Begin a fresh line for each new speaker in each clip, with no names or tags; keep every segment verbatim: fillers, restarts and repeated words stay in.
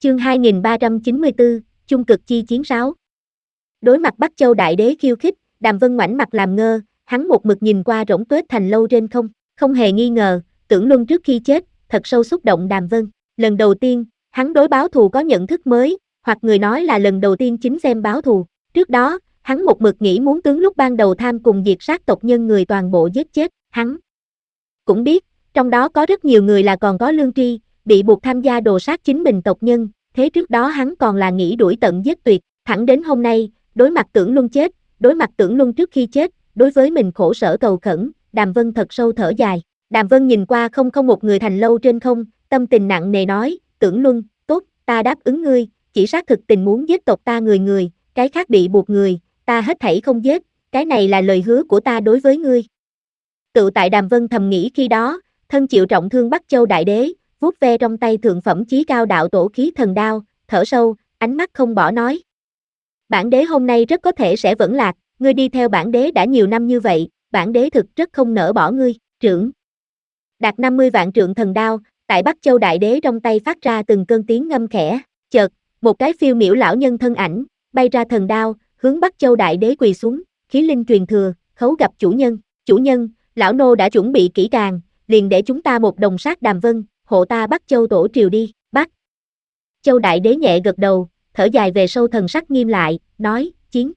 Chương hai nghìn ba trăm chín mươi tư, Chung cực chi chiến sáu. Đối mặt Bắc Châu Đại Đế khiêu khích, Đàm Vân ngoảnh mặt làm ngơ, hắn một mực nhìn qua rỗng tuếch thành lâu trên không, không hề nghi ngờ, Tưởng Luân trước khi chết, thật sâu xúc động Đàm Vân. Lần đầu tiên, hắn đối báo thù có nhận thức mới, hoặc người nói là lần đầu tiên chính xem báo thù. Trước đó, hắn một mực nghĩ muốn tướng lúc ban đầu tham cùng diệt sát tộc nhân người toàn bộ giết chết, hắn cũng biết, trong đó có rất nhiều người là còn có lương tri, bị buộc tham gia đồ sát chính mình tộc nhân, thế trước đó hắn còn là nghĩ đuổi tận giết tuyệt, thẳng đến hôm nay, đối mặt Tưởng Luân chết, đối mặt Tưởng Luân trước khi chết, đối với mình khổ sở cầu khẩn, Đàm Vân thật sâu thở dài. Đàm Vân nhìn qua không không một người thành lâu trên không, tâm tình nặng nề nói, Tưởng Luân, tốt, ta đáp ứng ngươi, chỉ xác thực tình muốn giết tộc ta người người, cái khác bị buộc người, ta hết thảy không giết, cái này là lời hứa của ta đối với ngươi. Tự tại Đàm Vân thầm nghĩ khi đó, thân chịu trọng thương Bắc Châu Đại Đế, vuốt ve trong tay thượng phẩm chí cao đạo tổ khí thần đao, thở sâu, ánh mắt không bỏ nói. Bản đế hôm nay rất có thể sẽ vẫn lạc, ngươi đi theo bản đế đã nhiều năm như vậy, bản đế thực rất không nỡ bỏ ngươi, trưởng. Đạt năm mươi vạn trượng thần đao, tại Bắc Châu Đại Đế trong tay phát ra từng cơn tiếng ngâm khẽ, chợt, một cái phiêu miểu lão nhân thân ảnh, bay ra thần đao, hướng Bắc Châu Đại Đế quỳ xuống, khí linh truyền thừa, khấu gặp chủ nhân, chủ nhân, lão nô đã chuẩn bị kỹ càng, liền để chúng ta một đồng sát Đàm Vân, hộ ta Bắc Châu tổ triều đi, Bắc Châu Đại Đế nhẹ gật đầu, thở dài về sâu thần sắc nghiêm lại, nói, chiến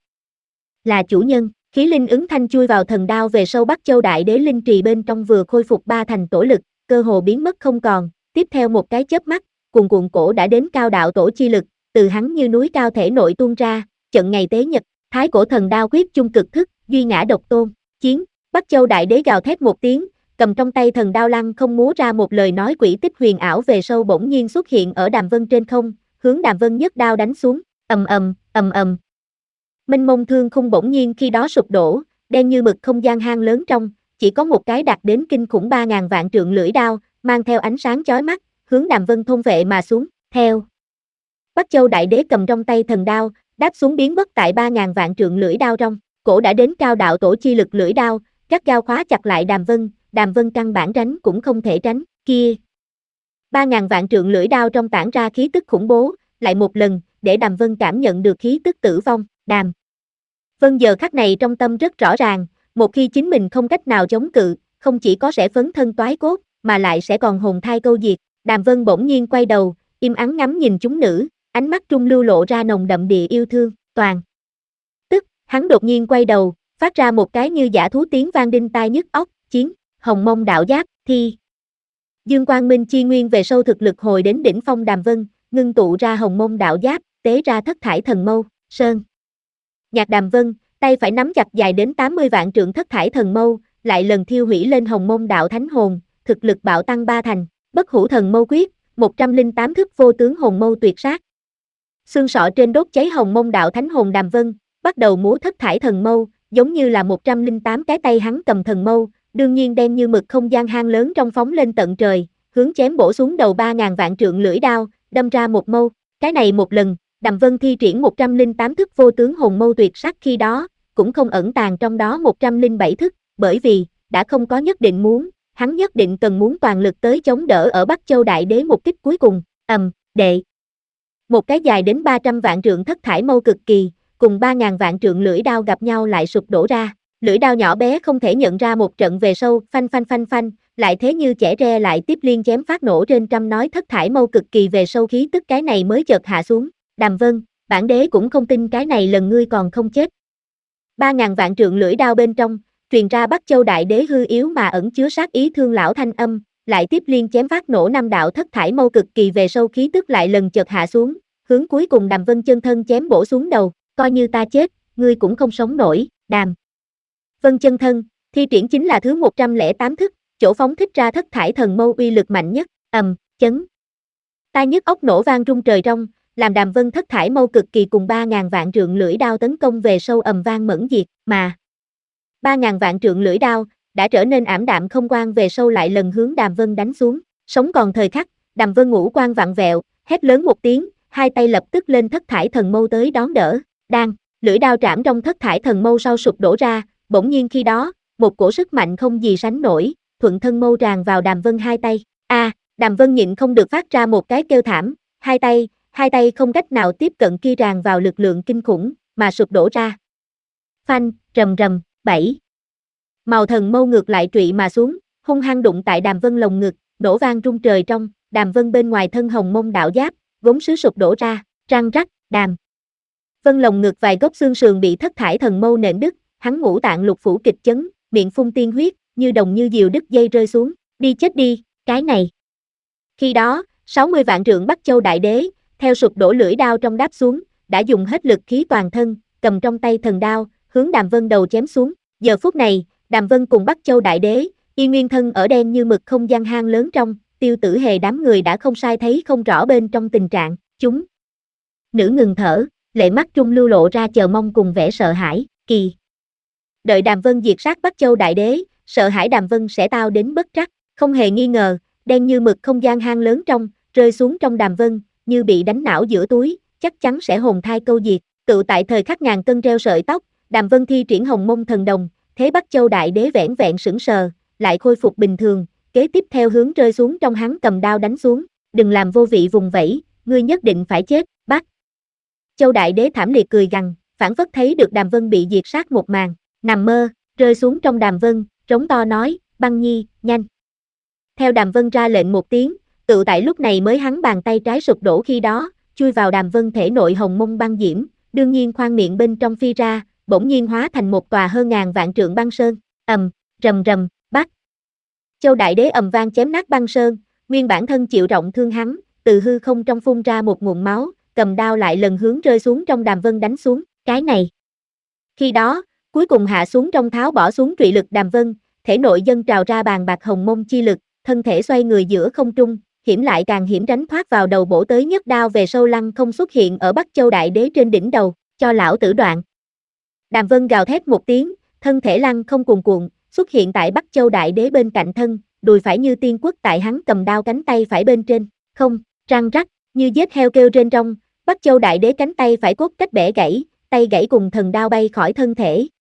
là chủ nhân, khí linh ứng thanh chui vào thần đao về sâu Bắc Châu Đại Đế linh trì bên trong vừa khôi phục ba thành tổ lực, cơ hồ biến mất không còn, tiếp theo một cái chớp mắt, cuồn cuộn cổ đã đến cao đạo tổ chi lực, từ hắn như núi cao thể nội tuôn ra, trận ngày tế nhật, thái cổ thần đao quyết chung cực thức, duy ngã độc tôn, chiến, Bắc Châu Đại Đế gào thét một tiếng, cầm trong tay thần đao lăng không múa ra một lời nói quỷ tích huyền ảo về sâu bỗng nhiên xuất hiện ở Đàm Vân trên không, hướng Đàm Vân nhất đao đánh xuống, ầm ầm, ầm ầm. Mênh mông thương khung bỗng nhiên khi đó sụp đổ, đen như mực không gian hang lớn trong, chỉ có một cái đạt đến kinh khủng ba ngàn vạn trượng lưỡi đao, mang theo ánh sáng chói mắt, hướng Đàm Vân thôn vệ mà xuống, theo. Bắc Châu Đại Đế cầm trong tay thần đao, đáp xuống biến mất tại ba ngàn vạn trượng lưỡi đao trong, cổ đã đến cao đạo tổ chi lực lưỡi đao, gắt gao khóa chặt lại Đàm Vân, Đàm Vân căn bản tránh cũng không thể tránh, kia. Ba ngàn vạn trượng lưỡi đao trong tản ra khí tức khủng bố, lại một lần, để Đàm Vân cảm nhận được khí tức tử vong, Đàm Vân giờ khắc này trong tâm rất rõ ràng, một khi chính mình không cách nào chống cự, không chỉ có sẽ phấn thân toái cốt, mà lại sẽ còn hồn thai câu diệt, Đàm Vân bỗng nhiên quay đầu, im ắng ngắm nhìn chúng nữ, ánh mắt trung lưu lộ ra nồng đậm địa yêu thương, toàn. Tức, hắn đột nhiên quay đầu, phát ra một cái như dã thú tiếng vang đinh tai nhức óc, chiến, hồng mông đạo giáp, thi. Dương Quang Minh chi nguyên về sâu thực lực hồi đến đỉnh phong Đàm Vân, ngưng tụ ra hồng mông đạo giáp, tế ra thất thải thần mâu, sơn. Nhạc Đàm Vân, tay phải nắm chặt dài đến tám mươi vạn trượng thất thải thần mâu, lại lần thiêu hủy lên hồng mông đạo thánh hồn, thực lực bạo tăng ba thành, bất hủ thần mâu quyết, một trăm lẻ tám thức vô tướng hồn mâu tuyệt sát. Xương sọ trên đốt cháy hồng mông đạo thánh hồn Đàm Vân, bắt đầu múa thất thải thần mâu, giống như là một trăm lẻ tám cái tay hắn cầm thần mâu, đương nhiên đen như mực không gian hang lớn trong phóng lên tận trời, hướng chém bổ xuống đầu ba ngàn vạn trượng lưỡi đao, đâm ra một mâu, cái này một lần, Đàm Vân thi triển một trăm lẻ tám thức vô tướng hồn mâu tuyệt sắc khi đó, cũng không ẩn tàng trong đó một trăm lẻ bảy thức, bởi vì, đã không có nhất định muốn, hắn nhất định cần muốn toàn lực tới chống đỡ ở Bắc Châu Đại Đế một kích cuối cùng, ầm, đệ. Một cái dài đến ba trăm vạn trượng thất thải mâu cực kỳ, cùng ba ngàn vạn trượng lưỡi đao gặp nhau lại sụp đổ ra, lưỡi đao nhỏ bé không thể nhận ra một trận về sâu, phanh phanh phanh phanh, lại thế như chẻ re lại tiếp liên chém phát nổ trên trăm nói thất thải mâu cực kỳ về sâu khí tức cái này mới chợt hạ xuống, Đàm Vân, bản đế cũng không tin cái này lần ngươi còn không chết. Ba ngàn vạn trượng lưỡi đao bên trong, truyền ra Bắc Châu Đại Đế hư yếu mà ẩn chứa sát ý thương lão thanh âm, lại tiếp liên chém phát nổ năm đạo thất thải mâu cực kỳ về sâu khí tức lại lần chợt hạ xuống, hướng cuối cùng Đàm Vân chân thân chém bổ xuống đầu, coi như ta chết, ngươi cũng không sống nổi, Đàm Vân chân thân, thi triển chính là thứ một trăm lẻ tám thức, chỗ phóng thích ra thất thải thần mâu uy lực mạnh nhất, ầm, chấn. Tai nhức óc nổ vang rung trời trong, làm Đàm Vân thất thải mâu cực kỳ cùng ba ngàn vạn trượng lưỡi đao tấn công về sâu ầm vang mẫn diệt, mà ba ngàn vạn trượng lưỡi đao đã trở nên ảm đạm không quang về sâu lại lần hướng Đàm Vân đánh xuống, sống còn thời khắc, Đàm Vân ngũ quan vặn vẹo, hét lớn một tiếng, hai tay lập tức lên thất thải thần mâu tới đón đỡ, đang, lưỡi đao trảm trong thất thải thần mâu sau sụp đổ ra, bỗng nhiên khi đó, một cổ sức mạnh không gì sánh nổi, thuận thân mâu tràn vào Đàm Vân hai tay, a, à, Đàm Vân nhịn không được phát ra một cái kêu thảm, hai tay, hai tay không cách nào tiếp cận kia tràn vào lực lượng kinh khủng, mà sụp đổ ra. Phanh, rầm rầm, bảy. Màu thần mâu ngược lại trụy mà xuống, hung hăng đụng tại Đàm Vân lồng ngực, nổ vang rung trời trong, Đàm Vân bên ngoài thân hồng mông đạo giáp, gốm sứ sụp đổ ra, răng rắc, Đàm Vân lồng ngực vài gốc xương sườn bị thất thải thần mâu nện đứt, hắn ngũ tạng lục phủ kịch chấn, miệng phun tiên huyết, như đồng như diều đứt dây rơi xuống, đi chết đi, cái này. Khi đó, sáu mươi vạn trượng Bắc Châu Đại Đế, theo sụp đổ lưỡi đao trong đáp xuống, đã dùng hết lực khí toàn thân, cầm trong tay thần đao, hướng Đàm Vân đầu chém xuống. Giờ phút này, Đàm Vân cùng Bắc Châu Đại Đế, y nguyên thân ở đen như mực không gian hang lớn trong, Tiêu Tử Hề đám người đã không sai thấy không rõ bên trong tình trạng, chúng. Nữ ngừng thở, lệ mắt trung lưu lộ ra chờ mong cùng vẻ sợ hãi, kỳ. Đợi Đàm Vân diệt sát Bắc Châu Đại Đế, sợ hãi Đàm Vân sẽ tao đến bất trắc, không hề nghi ngờ, đen như mực không gian hang lớn trong, rơi xuống trong Đàm Vân, như bị đánh não giữa túi, chắc chắn sẽ hồn thai câu diệt. Tự tại thời khắc ngàn cân treo sợi tóc, Đàm Vân thi triển hồng mông thần đồng, thế Bắc Châu Đại Đế vẻn vẹn sững sờ, lại khôi phục bình thường, kế tiếp theo hướng rơi xuống trong hắn cầm đao đánh xuống, đừng làm vô vị vùng vẫy, ngươi nhất định phải chết. Bắc Châu Đại Đế thảm liệt cười gằn, phản phất thấy được Đàm Vân bị diệt sát một màn, nằm mơ, rơi xuống trong Đàm Vân, trống to nói, Băng Nhi, nhanh. Theo Đàm Vân ra lệnh một tiếng, tự tại lúc này mới hắn bàn tay trái sụp đổ khi đó, chui vào Đàm Vân thể nội hồng mông băng diễm, đương nhiên khoang miệng bên trong phi ra, bỗng nhiên hóa thành một tòa hơn ngàn vạn trượng băng sơn, ầm, rầm rầm, Bắc Châu Đại Đế ầm vang chém nát băng sơn, nguyên bản thân chịu trọng thương hắn, từ hư không trong phun ra một nguồn máu, cầm đao lại lần hướng rơi xuống trong Đàm Vân đánh xuống, cái này. Khi đó, cuối cùng hạ xuống trong tháo bỏ xuống trụy lực Đàm Vân, thể nội dâng trào ra bàn bạc hồng mông chi lực, thân thể xoay người giữa không trung, hiểm lại càng hiểm tránh thoát vào đầu bổ tới nhất đao về sâu lăng không xuất hiện ở Bắc Châu Đại Đế trên đỉnh đầu, cho lão tử đoạn. Đàm Vân gào thét một tiếng, thân thể lăng không cuồn cuộn, xuất hiện tại Bắc Châu Đại Đế bên cạnh thân, đùi phải như tiên quốc tại hắn cầm đao cánh tay phải bên trên, không, răng rắc, như giết heo kêu trên trong, Bắc Châu Đại Đế cánh tay phải cốt cách bẻ gãy, tay gãy cùng thần đao bay khỏi thân thể,